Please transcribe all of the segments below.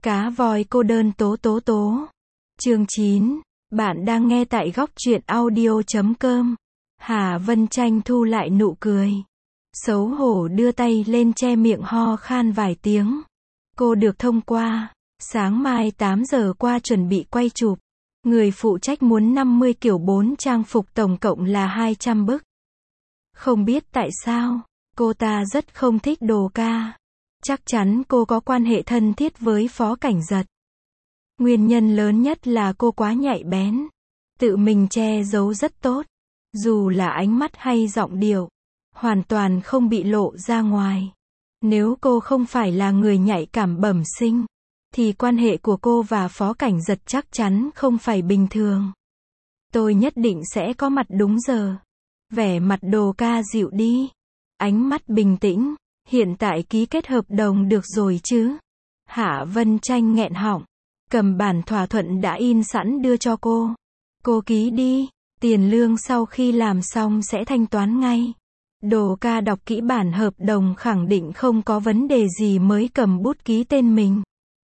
Cá voi cô đơn tố tố tố. Chương 9. Bạn đang nghe tại góc truyện audio.com. Hà Vân Tranh thu lại nụ cười. Xấu hổ đưa tay lên che miệng ho khan vài tiếng. Cô được thông qua. Sáng mai 8 giờ qua chuẩn bị quay chụp. Người phụ trách muốn 50 kiểu 4 trang phục tổng cộng là 200 bức. Không biết tại sao, cô ta rất không thích Đồ Ca. Chắc chắn cô có quan hệ thân thiết với Phó Cảnh Giật. Nguyên nhân lớn nhất là cô quá nhạy bén. Tự mình che giấu rất tốt. Dù là ánh mắt hay giọng điệu, hoàn toàn không bị lộ ra ngoài. Nếu cô không phải là người nhạy cảm bẩm sinh, thì quan hệ của cô và Phó Cảnh Giật chắc chắn không phải bình thường. Tôi nhất định sẽ có mặt đúng giờ. Vẻ mặt Đồ Ca dịu đi. Ánh mắt bình tĩnh. Hiện tại ký kết hợp đồng được rồi chứ? Hạ Vân Tranh nghẹn họng. Cầm bản thỏa thuận đã in sẵn đưa cho cô. Cô ký đi. Tiền lương sau khi làm xong sẽ thanh toán ngay. Đồ Ca đọc kỹ bản hợp đồng khẳng định không có vấn đề gì mới cầm bút ký tên mình.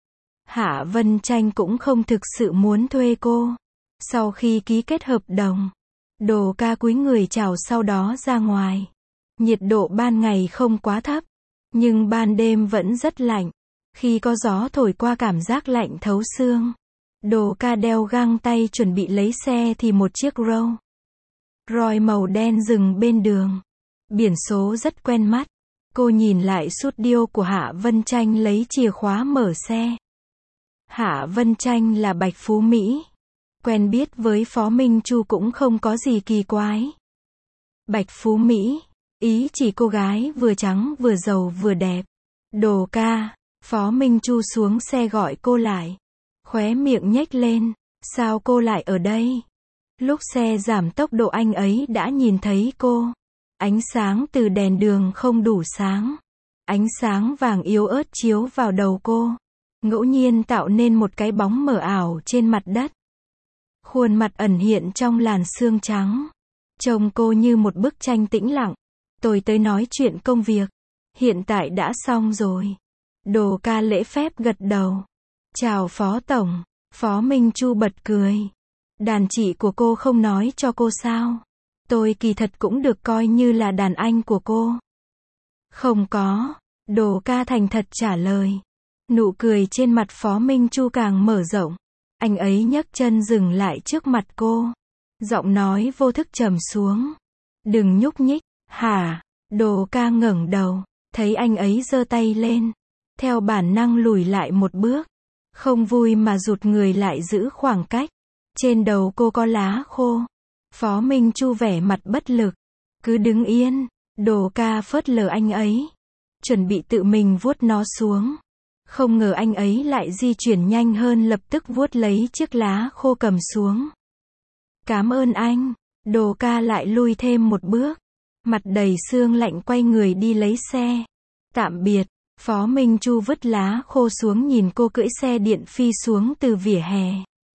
Hạ Vân Tranh cũng không thực sự muốn thuê cô. Sau khi ký kết hợp đồng, Đồ Ca cúi người chào sau đó ra ngoài. Nhiệt độ ban ngày không quá thấp, nhưng ban đêm vẫn rất lạnh. Khi có gió thổi qua cảm giác lạnh thấu xương. Đồ Ca đeo găng tay chuẩn bị lấy xe thì một chiếc Rolls Royce màu đen dừng bên đường. Biển số rất quen mắt. Cô nhìn lại studio của Hạ Vân Tranh lấy chìa khóa mở xe. Hạ Vân Tranh là Bạch Phú Mỹ. Quen biết với Phó Minh Chu cũng không có gì kỳ quái. Bạch Phú Mỹ, ý chỉ cô gái vừa trắng vừa giàu vừa đẹp. Đồ Ca, Phó Minh Chu xuống xe gọi cô lại. Khóe miệng nhếch lên, sao cô lại ở đây? Lúc xe giảm tốc độ anh ấy đã nhìn thấy cô. Ánh sáng từ đèn đường không đủ sáng. Ánh sáng vàng yếu ớt chiếu vào đầu cô. Ngẫu nhiên tạo nên một cái bóng mờ ảo trên mặt đất. Khuôn mặt ẩn hiện trong làn sương trắng. Trông cô như một bức tranh tĩnh lặng. Tôi tới nói chuyện công việc. Hiện tại đã xong rồi. Đồ Ca lễ phép gật đầu. Chào Phó Tổng. Phó Minh Chu bật cười. Đàn chị của cô không nói cho cô sao? Tôi kỳ thật cũng được coi như là đàn anh của cô. Không có. Đồ Ca thành thật trả lời. Nụ cười trên mặt Phó Minh Chu càng mở rộng. Anh ấy nhấc chân dừng lại trước mặt cô. Giọng nói vô thức trầm xuống. Đừng nhúc nhích. Hả? Đồ Ca ngẩng đầu. Thấy anh ấy giơ tay lên. Theo bản năng lùi lại một bước. Không vui mà rụt người lại giữ khoảng cách. Trên đầu cô có lá khô. Phó Minh Chu vẻ mặt bất lực. Cứ đứng yên. Đồ Ca phớt lờ anh ấy. Chuẩn bị tự mình vuốt nó xuống. Không ngờ anh ấy lại di chuyển nhanh hơn, lập tức vuốt lấy chiếc lá khô cầm xuống. Cảm ơn anh. Đồ Ca lại lui thêm một bước. Mặt đầy sương lạnh quay người đi lấy xe. Tạm biệt. Phó Minh Chu vứt lá khô xuống nhìn cô cưỡi xe điện phi xuống từ vỉa hè.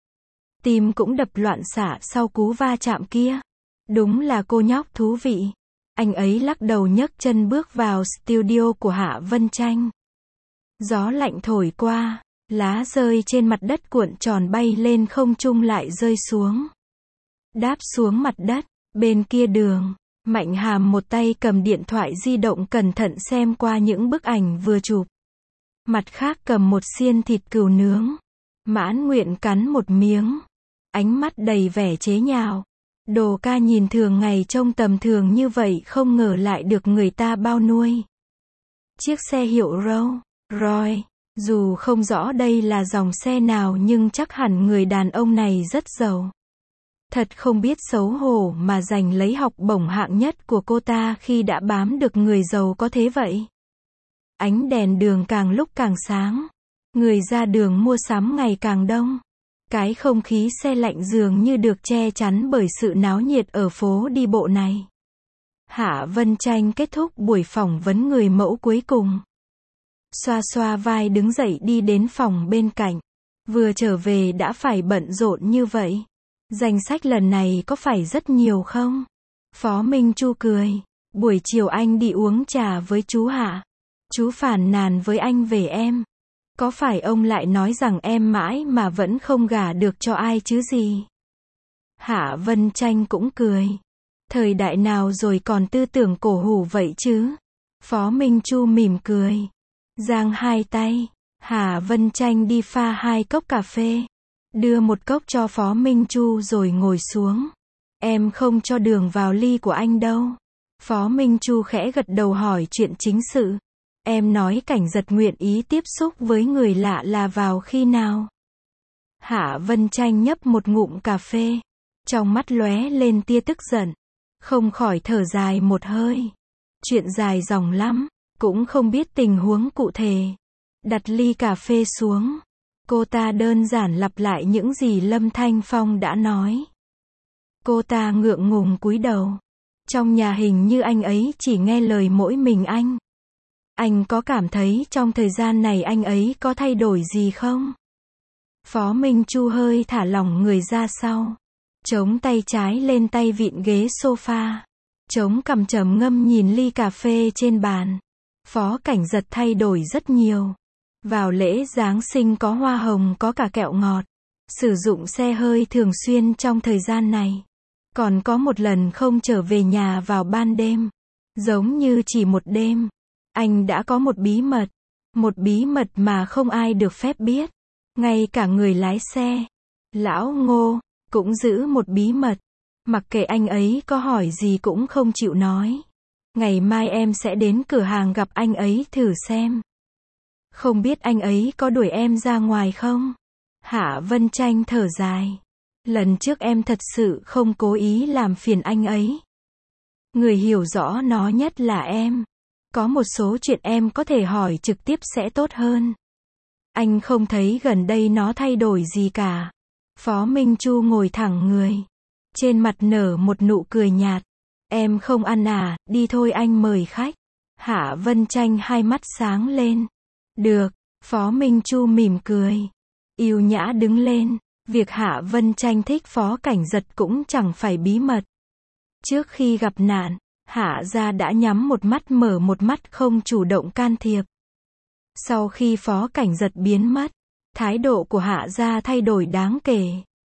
Tim cũng đập loạn xạ sau cú va chạm kia. Đúng là cô nhóc thú vị. Anh ấy lắc đầu nhấc chân bước vào studio của Hạ Vân Tranh. Gió lạnh thổi qua, lá rơi trên mặt đất cuộn tròn bay lên không trung lại rơi xuống. Đáp xuống mặt đất, bên kia đường, Mạnh Hàm một tay cầm điện thoại di động cẩn thận xem qua những bức ảnh vừa chụp. Mặt khác cầm một xiên thịt cừu nướng. Mãn nguyện cắn một miếng. Ánh mắt đầy vẻ chế nhạo. Đồ Ca nhìn thường ngày trông tầm thường như vậy không ngờ lại được người ta bao nuôi. Chiếc xe hiệu Rolls Royce, dù không rõ đây là dòng xe nào nhưng chắc hẳn người đàn ông này rất giàu. Thật không biết xấu hổ mà giành lấy học bổng hạng nhất của cô ta khi đã bám được người giàu có thế vậy. Ánh đèn đường càng lúc càng sáng. Người ra đường mua sắm ngày càng đông. Cái không khí se lạnh dường như được che chắn bởi sự náo nhiệt ở phố đi bộ này. Hạ Vân Tranh kết thúc buổi phỏng vấn người mẫu cuối cùng. Xoa xoa vai đứng dậy đi đến phòng bên cạnh. Vừa trở về đã phải bận rộn như vậy. Danh sách lần này có phải rất nhiều không? Phó Minh Chu cười. Buổi chiều anh đi uống trà với chú Hạ. Chú phàn nàn với anh về em. Có phải ông lại nói rằng em mãi mà vẫn không gả được cho ai chứ gì? Hạ Vân Tranh cũng cười. Thời đại nào rồi còn tư tưởng cổ hủ vậy chứ? Phó Minh Chu mỉm cười. Giang hai tay. Hạ Vân Tranh đi pha 2 cốc cà phê. Đưa một cốc cho Phó Minh Chu rồi ngồi xuống. Em không cho đường vào ly của anh đâu. Phó Minh Chu khẽ gật đầu hỏi chuyện chính sự. Em nói Cảnh Giật nguyện ý tiếp xúc với người lạ là vào khi nào? Hạ Vân Tranh nhấp một ngụm cà phê. Trong mắt lóe lên tia tức giận. Không khỏi thở dài một hơi. Chuyện dài dòng lắm. Cũng không biết tình huống cụ thể. Đặt ly cà phê xuống. Cô ta đơn giản lặp lại những gì Lâm Thanh Phong đã nói. Cô ta ngượng ngùng cúi đầu. Trong nhà hình như anh ấy chỉ nghe lời mỗi mình anh. Anh có cảm thấy trong thời gian này anh ấy có thay đổi gì không? Phó Minh Chu hơi thả lỏng người ra sau. Chống tay trái lên tay vịn ghế sofa. Chống cằm trầm ngâm nhìn ly cà phê trên bàn. Phó Cảnh Giật thay đổi rất nhiều. Vào lễ Giáng sinh có hoa hồng có cả kẹo ngọt. Sử dụng xe hơi thường xuyên trong thời gian này. Còn có một lần không trở về nhà vào ban đêm. Giống như chỉ một đêm. Anh đã có một bí mật. Một bí mật mà không ai được phép biết. Ngay cả người lái xe. Lão Ngô. Cũng giữ một bí mật. Mặc kệ anh ấy có hỏi gì cũng không chịu nói. Ngày mai em sẽ đến cửa hàng gặp anh ấy thử xem. Không biết anh ấy có đuổi em ra ngoài không? Hạ Vân Tranh thở dài. Lần trước em thật sự không cố ý làm phiền anh ấy. Người hiểu rõ nó nhất là em. Có một số chuyện em có thể hỏi trực tiếp sẽ tốt hơn. Anh không thấy gần đây nó thay đổi gì cả. Phó Minh Chu ngồi thẳng người. Trên mặt nở một nụ cười nhạt. Em không ăn à, đi thôi anh mời khách. Hạ Vân Tranh hai mắt sáng lên. Được, Phó Minh Chu mỉm cười. Yêu nhã đứng lên. Việc Hạ Vân Tranh thích Phó Cảnh Giật cũng chẳng phải bí mật. Trước khi gặp nạn, Hạ gia đã nhắm một mắt mở một mắt không chủ động can thiệp. Sau khi Phó Cảnh Giật biến mất, thái độ của Hạ gia thay đổi đáng kể.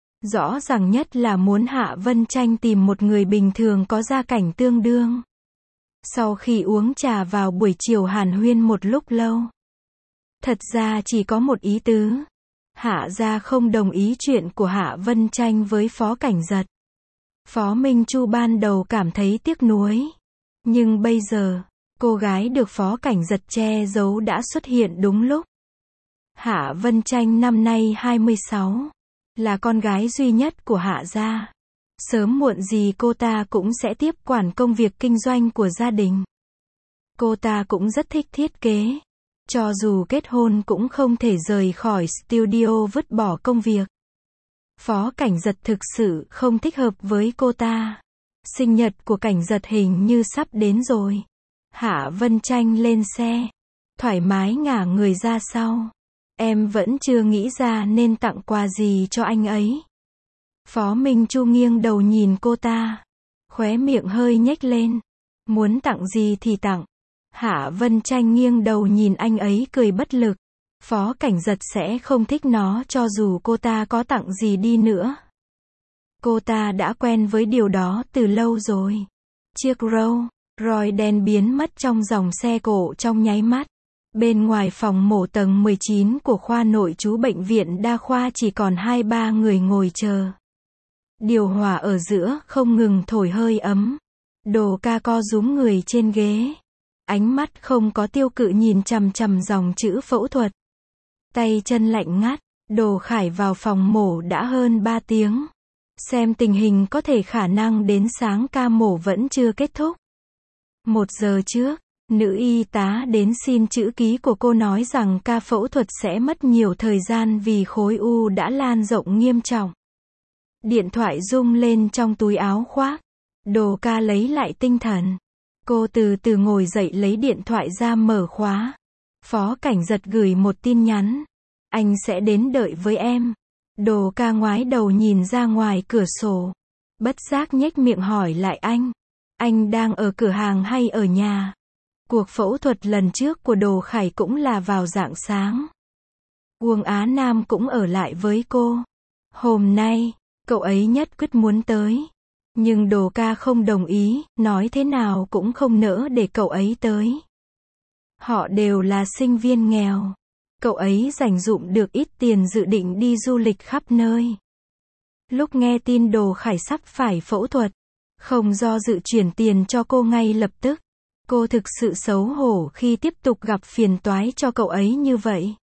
Rõ ràng nhất là muốn Hạ Vân Tranh tìm một người bình thường có gia cảnh tương đương. Sau khi uống trà vào buổi chiều hàn huyên một lúc lâu. Thật ra chỉ có một ý tứ. Hạ gia không đồng ý chuyện của Hạ Vân Tranh với Phó Cảnh Giật. Phó Minh Chu ban đầu cảm thấy tiếc nuối. Nhưng bây giờ, cô gái được Phó Cảnh Giật che giấu đã xuất hiện đúng lúc. Hạ Vân Tranh năm nay 26. Là con gái duy nhất của Hạ gia. Sớm muộn gì cô ta cũng sẽ tiếp quản công việc kinh doanh của gia đình. Cô ta cũng rất thích thiết kế. Cho dù kết hôn cũng không thể rời khỏi studio vứt bỏ công việc. Phó Cảnh Giật thực sự không thích hợp với cô ta. Sinh nhật của Cảnh Giật hình như sắp đến rồi. Hạ Vân Tranh lên xe. Thoải mái ngả người ra sau. Em vẫn chưa nghĩ ra nên tặng quà gì cho anh ấy. Phó Minh Chu nghiêng đầu nhìn cô ta. Khóe miệng hơi nhếch lên. Muốn tặng gì thì tặng. Hạ Vân Tranh nghiêng đầu nhìn anh ấy cười bất lực. Phó Cảnh Giật sẽ không thích nó cho dù cô ta có tặng gì đi nữa. Cô ta đã quen với điều đó từ lâu rồi. Chiếc Rolls Royce đen biến mất trong dòng xe cộ trong nháy mắt. Bên ngoài phòng mổ tầng 19 của khoa nội trú bệnh viện đa khoa chỉ còn 2-3 người ngồi chờ. Điều hòa ở giữa không ngừng thổi hơi ấm. Đồ ca co rúm người trên ghế. Ánh mắt không có tiêu cự nhìn chằm chằm dòng chữ phẫu thuật. Tay chân lạnh ngắt. Đồ Khải vào phòng mổ đã hơn 3 tiếng. Xem tình hình có thể khả năng đến sáng ca mổ vẫn chưa kết thúc. 1 giờ trước, nữ y tá đến xin chữ ký của cô nói rằng ca phẫu thuật sẽ mất nhiều thời gian vì khối u đã lan rộng nghiêm trọng. Điện thoại rung lên trong túi áo khoác. Đồ ca lấy lại tinh thần. Cô từ từ ngồi dậy lấy điện thoại ra mở khóa. Phó Cảnh Giật gửi một tin nhắn. Anh sẽ đến đợi với em. Đồ ca ngoái đầu nhìn ra ngoài cửa sổ. Bất giác nhếch miệng hỏi lại anh. Anh đang ở cửa hàng hay ở nhà? Cuộc phẫu thuật lần trước của Đồ Khải cũng là vào rạng sáng. Uông Á Nam cũng ở lại với cô. Hôm nay, cậu ấy nhất quyết muốn tới. Nhưng Đồ Ca không đồng ý, nói thế nào cũng không nỡ để cậu ấy tới. Họ đều là sinh viên nghèo. Cậu ấy dành dụm được ít tiền dự định đi du lịch khắp nơi. Lúc nghe tin Đồ Khải sắp phải phẫu thuật, không do dự chuyển tiền cho cô ngay lập tức. Cô thực sự xấu hổ khi tiếp tục gặp phiền toái cho cậu ấy như vậy.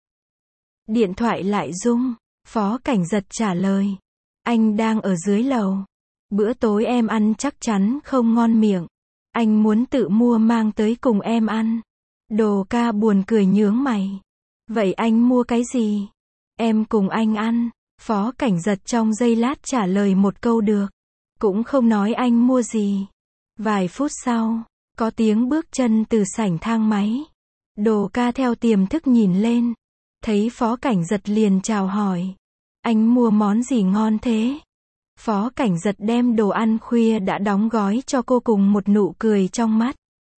Điện thoại lại rung, Phó Cảnh Giật trả lời. Anh đang ở dưới lầu. Bữa tối em ăn chắc chắn không ngon miệng. Anh muốn tự mua mang tới cùng em ăn. Đồ Ca buồn cười nhướng mày. Vậy anh mua cái gì? Em cùng anh ăn. Phó Cảnh Giật trong giây lát trả lời một câu được. Cũng không nói anh mua gì. Vài phút sau, có tiếng bước chân từ sảnh thang máy. Đồ Ca theo tiềm thức nhìn lên. Thấy Phó Cảnh Giật liền chào hỏi. Anh mua món gì ngon thế? Phó Cảnh Giật đem đồ ăn khuya đã đóng gói cho cô cùng một nụ cười trong mắt.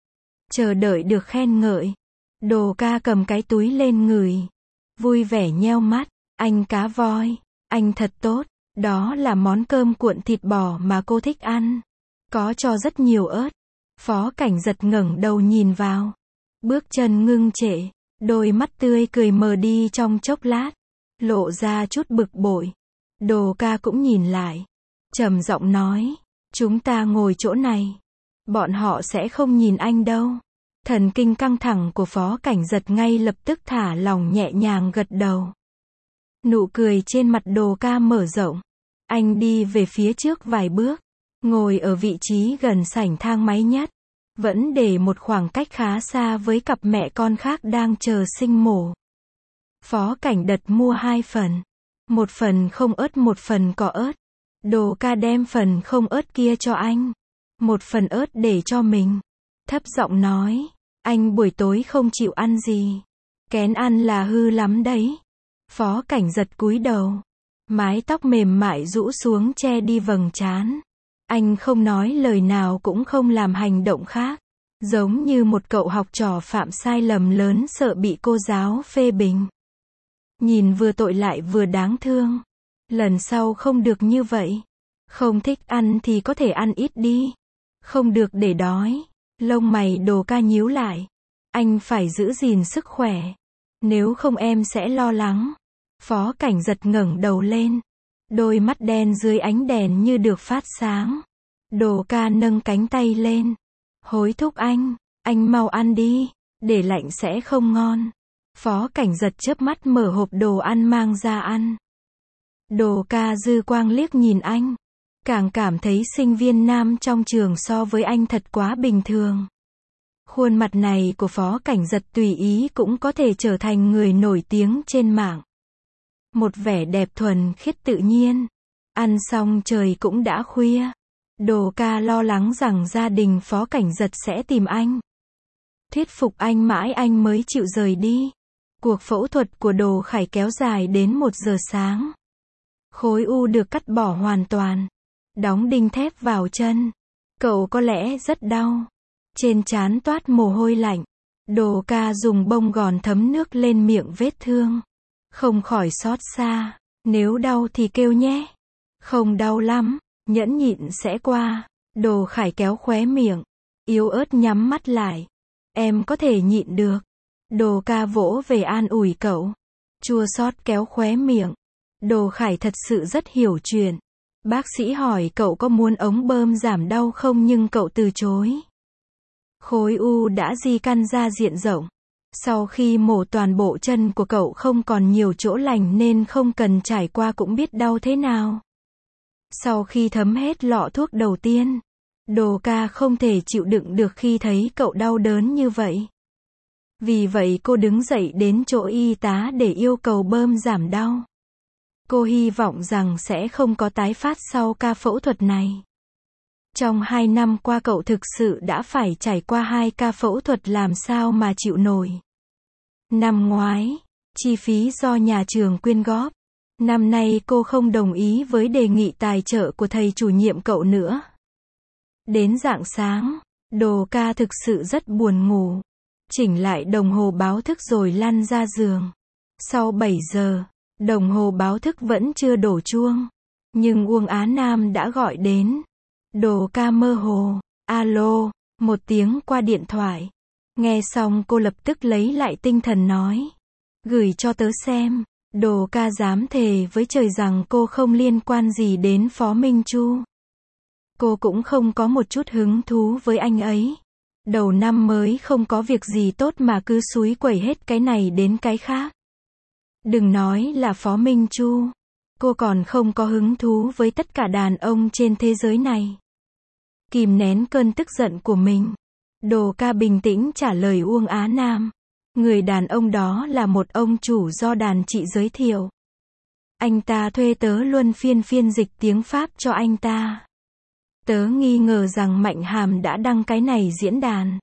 Chờ đợi được khen ngợi. Đồ Ca cầm cái túi lên ngửi. Vui vẻ nheo mắt. Anh cá voi. Anh thật tốt. Đó là món cơm cuộn thịt bò mà cô thích ăn. Có cho rất nhiều ớt. Phó Cảnh Giật ngẩng đầu nhìn vào. Bước chân ngưng trệ. Đôi mắt tươi cười mờ đi trong chốc lát. Lộ ra chút bực bội. Đồ Ca cũng nhìn lại. Trầm giọng nói. Chúng ta ngồi chỗ này. Bọn họ sẽ không nhìn anh đâu. Thần kinh căng thẳng của Phó Cảnh Giật ngay lập tức thả lỏng nhẹ nhàng gật đầu. Nụ cười trên mặt Đồ Ca mở rộng. Anh đi về phía trước vài bước. Ngồi ở vị trí gần sảnh thang máy nhất. Vẫn để một khoảng cách khá xa với cặp mẹ con khác đang chờ sinh mổ. Phó Cảnh Đật mua 2 phần. Một phần không ớt, một phần có ớt. Đồ Ca đem phần không ớt kia cho anh. Một phần ớt để cho mình. Thấp giọng nói. Anh buổi tối không chịu ăn gì. Kén ăn là hư lắm đấy. Phó Cảnh Giật cúi đầu. Mái tóc mềm mại rũ xuống che đi vầng trán. Anh không nói lời nào cũng không làm hành động khác. Giống như một cậu học trò phạm sai lầm lớn sợ bị cô giáo phê bình. Nhìn vừa tội lại vừa đáng thương. Lần sau không được như vậy. Không thích ăn thì có thể ăn ít đi. Không được để đói. Lông mày Đồ Ca nhíu lại. Anh phải giữ gìn sức khỏe. Nếu không em sẽ lo lắng. Phó Cảnh Giật ngẩng đầu lên. Đôi mắt đen dưới ánh đèn như được phát sáng. Đồ Ca nâng cánh tay lên. Hối thúc anh mau ăn đi. Để lạnh sẽ không ngon. Phó Cảnh Giật chớp mắt mở hộp đồ ăn mang ra ăn. Đồ Ca dư quang liếc nhìn anh. Càng cảm thấy sinh viên nam trong trường so với anh thật quá bình thường. Khuôn mặt này của Phó Cảnh Giật tùy ý cũng có thể trở thành người nổi tiếng trên mạng. Một vẻ đẹp thuần khiết tự nhiên. Ăn xong trời cũng đã khuya. Đồ Ca lo lắng rằng gia đình Phó Cảnh Giật sẽ tìm anh. Thuyết phục anh mãi anh mới chịu rời đi. Cuộc phẫu thuật của Đồ Khải kéo dài đến 1 giờ sáng. Khối u được cắt bỏ hoàn toàn. Đóng đinh thép vào chân. Cậu có lẽ rất đau. Trên trán toát mồ hôi lạnh. Đồ Ca dùng bông gòn thấm nước lên miệng vết thương. Không khỏi xót xa. Nếu đau thì kêu nhé. Không đau lắm. Nhẫn nhịn sẽ qua. Đồ Khải kéo khóe miệng. Yếu ớt nhắm mắt lại. Em có thể nhịn được. Đồ Ca vỗ về an ủi cậu. Chua xót kéo khóe miệng. Đồ Khải thật sự rất hiểu chuyện. Bác sĩ hỏi cậu có muốn ống bơm giảm đau không nhưng cậu từ chối. Khối u đã di căn ra diện rộng. Sau khi mổ toàn bộ chân của cậu không còn nhiều chỗ lành nên không cần trải qua cũng biết đau thế nào. Sau khi thấm hết lọ thuốc đầu tiên, Đồ Ca không thể chịu đựng được khi thấy cậu đau đớn như vậy. Vì vậy cô đứng dậy đến chỗ y tá để yêu cầu bơm giảm đau. Cô hy vọng rằng sẽ không có tái phát sau ca phẫu thuật này. Trong 2 năm qua cậu thực sự đã phải trải qua 2 ca phẫu thuật làm sao mà chịu nổi. Năm ngoái, chi phí do nhà trường quyên góp. Năm nay cô không đồng ý với đề nghị tài trợ của thầy chủ nhiệm cậu nữa. Đến rạng sáng, Đồ Ca thực sự rất buồn ngủ. Chỉnh lại đồng hồ báo thức rồi lăn ra giường. Sau 7 giờ, đồng hồ báo thức vẫn chưa đổ chuông. Nhưng Uông Á Nam đã gọi đến. Đồ ca mơ hồ. Alo, một tiếng qua điện thoại. Nghe xong cô lập tức lấy lại tinh thần nói. Gửi cho tớ xem. Đồ ca dám thề với trời rằng cô không liên quan gì đến Phó Minh Chu. Cô cũng không có một chút hứng thú với anh ấy. Đầu năm mới không có việc gì tốt mà cứ xúi quẩy hết cái này đến cái khác. Đừng nói là Phó Minh Chu. Cô còn không có hứng thú với tất cả đàn ông trên thế giới này. Kìm nén cơn tức giận của mình. Đồ ca bình tĩnh trả lời Uông Á Nam. Người đàn ông đó là một ông chủ do đàn chị giới thiệu. Anh ta thuê tớ luân phiên dịch tiếng Pháp cho anh ta. Tớ nghi ngờ rằng Mạnh Hàm đã đăng cái này diễn đàn.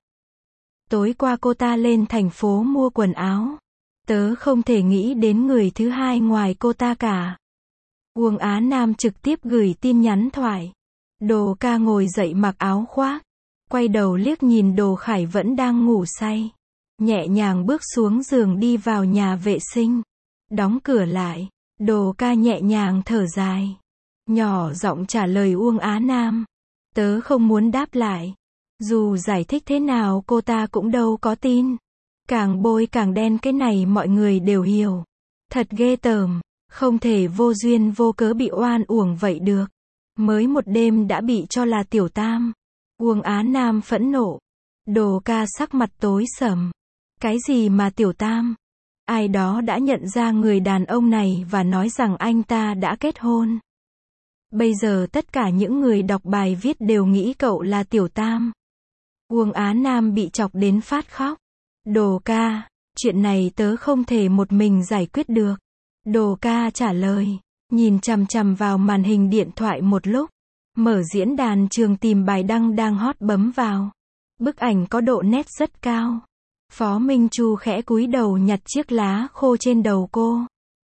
Tối qua cô ta lên thành phố mua quần áo. Tớ không thể nghĩ đến người thứ hai ngoài cô ta cả. Uông Á Nam trực tiếp gửi tin nhắn thoại. Đồ ca ngồi dậy mặc áo khoác. Quay đầu liếc nhìn Đồ Khải vẫn đang ngủ say. Nhẹ nhàng bước xuống giường đi vào nhà vệ sinh. Đóng cửa lại. Đồ ca nhẹ nhàng thở dài. Nhỏ giọng trả lời Uông Á Nam. Tớ không muốn đáp lại. Dù giải thích thế nào cô ta cũng đâu có tin. Càng bôi càng đen cái này mọi người đều hiểu. Thật ghê tởm. Không thể vô duyên vô cớ bị oan uổng vậy được. Mới một đêm đã bị cho là tiểu tam. Uông Á Nam phẫn nộ. Đồ ca sắc mặt tối sầm. Cái gì mà tiểu tam? Ai đó đã nhận ra người đàn ông này và nói rằng anh ta đã kết hôn. Bây giờ tất cả những người đọc bài viết đều nghĩ cậu là tiểu tam. Uông Á Nam bị chọc đến phát khóc. Đồ ca, chuyện này tớ không thể một mình giải quyết được. Đồ ca trả lời, nhìn chằm chằm vào màn hình điện thoại một lúc. Mở diễn đàn trường tìm bài đăng đang hot bấm vào. Bức ảnh có độ nét rất cao. Phó Minh Chu khẽ cúi đầu nhặt chiếc lá khô trên đầu cô.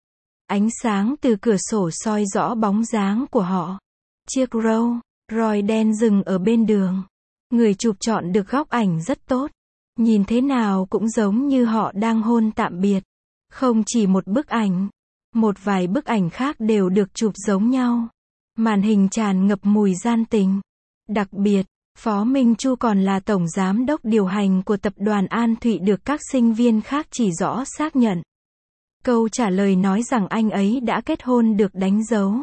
Ánh sáng từ cửa sổ soi rõ bóng dáng của họ. Chiếc Rolls Royce đen dừng ở bên đường. Người chụp chọn được góc ảnh rất tốt. Nhìn thế nào cũng giống như họ đang hôn tạm biệt. Không chỉ một bức ảnh. Một vài bức ảnh khác đều được chụp giống nhau. Màn hình tràn ngập mùi gian tình. Đặc biệt, Phó Minh Chu còn là tổng giám đốc điều hành của tập đoàn An Thụy được các sinh viên khác chỉ rõ xác nhận. Câu trả lời nói rằng anh ấy đã kết hôn được đánh dấu.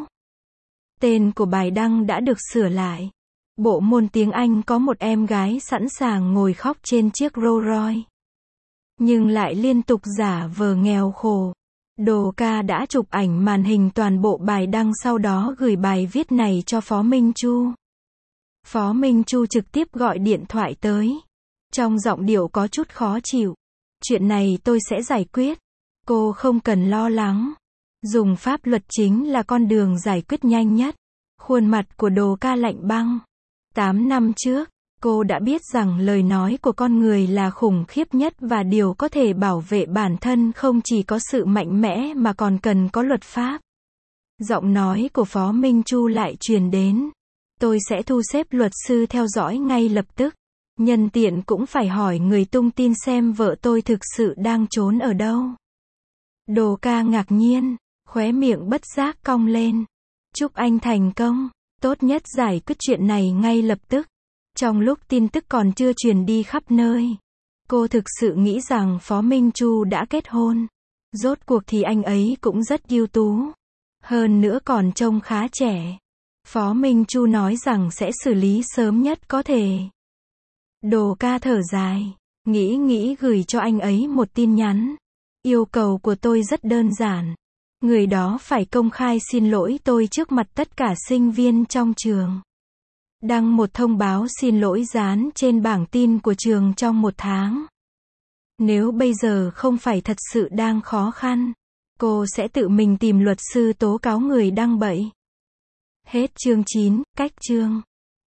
Tên của bài đăng đã được sửa lại. Bộ môn tiếng Anh có một em gái sẵn sàng ngồi khóc trên chiếc Rolls Royce. Nhưng lại liên tục giả vờ nghèo khổ. Đồ ca đã chụp ảnh màn hình toàn bộ bài đăng sau đó gửi bài viết này cho Phó Minh Chu. Phó Minh Chu trực tiếp gọi điện thoại tới. Trong giọng điệu có chút khó chịu. Chuyện này tôi sẽ giải quyết. Cô không cần lo lắng. Dùng pháp luật chính là con đường giải quyết nhanh nhất. Khuôn mặt của Đồ ca lạnh băng. 8 năm trước, cô đã biết rằng lời nói của con người là khủng khiếp nhất và điều có thể bảo vệ bản thân không chỉ có sự mạnh mẽ mà còn cần có luật pháp. Giọng nói của Phó Minh Chu lại truyền đến. Tôi sẽ thu xếp luật sư theo dõi ngay lập tức. Nhân tiện cũng phải hỏi người tung tin xem vợ tôi thực sự đang trốn ở đâu. Đồ ca ngạc nhiên, khóe miệng bất giác cong lên. Chúc anh thành công. Tốt nhất giải quyết chuyện này ngay lập tức. Trong lúc tin tức còn chưa truyền đi khắp nơi, cô thực sự nghĩ rằng Phó Minh Chu đã kết hôn. Rốt cuộc thì anh ấy cũng rất ưu tú. Hơn nữa còn trông khá trẻ. Phó Minh Chu nói rằng sẽ xử lý sớm nhất có thể. Đồ ca thở dài, nghĩ gửi cho anh ấy một tin nhắn. Yêu cầu của tôi rất đơn giản. Người đó phải công khai xin lỗi tôi trước mặt tất cả sinh viên trong trường. Đăng một thông báo xin lỗi dán trên bảng tin của trường trong 1 tháng. Nếu bây giờ không phải thật sự đang khó khăn, cô sẽ tự mình tìm luật sư tố cáo người đăng bậy. Hết chương 9, cách chương.